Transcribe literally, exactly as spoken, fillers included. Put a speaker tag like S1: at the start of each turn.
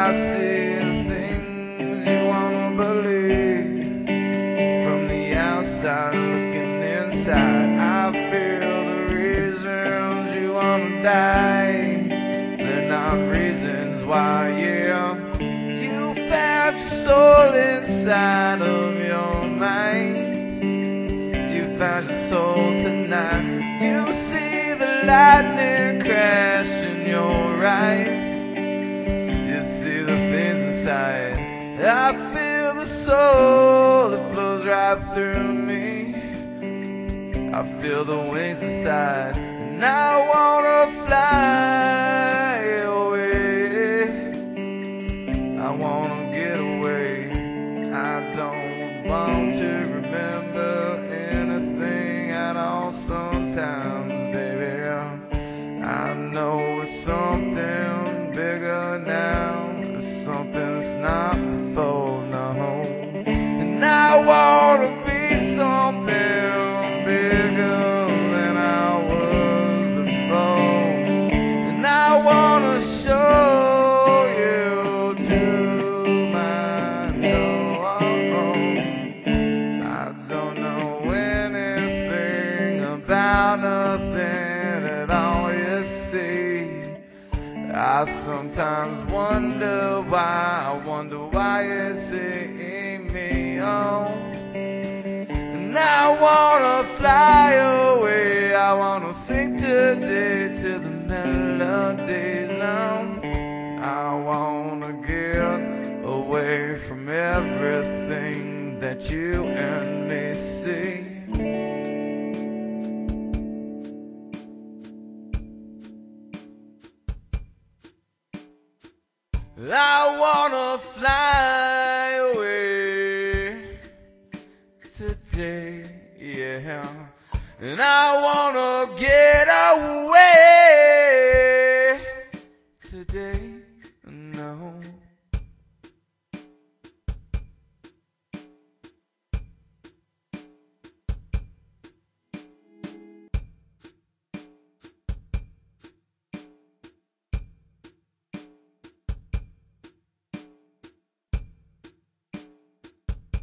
S1: I see the things you wanna believe. From the outside looking inside, I feel the reasons you wanna die. They're not reasons why, yeah. You found your soul inside of your mind. You found your soul tonight. You see the lightning crash in your eyes. You see the things inside. I feel the soul that flows right through me. I feel the wings inside, and I wanna fly away. I wanna get away. I don't want to remember anything at all sometimes, baby. I know it's something bigger now. It's something that's not before, no. And I wanna be something bigger than I was before. And I wanna show you to my door. I don't know anything about nothing at all you see. I sometimes wonder why, I wonder why you see me on. And I wanna fly away, I wanna sing today to the melodies on. I wanna get away from everything that you and me see. I wanna fly away today, yeah. And I wanna get away.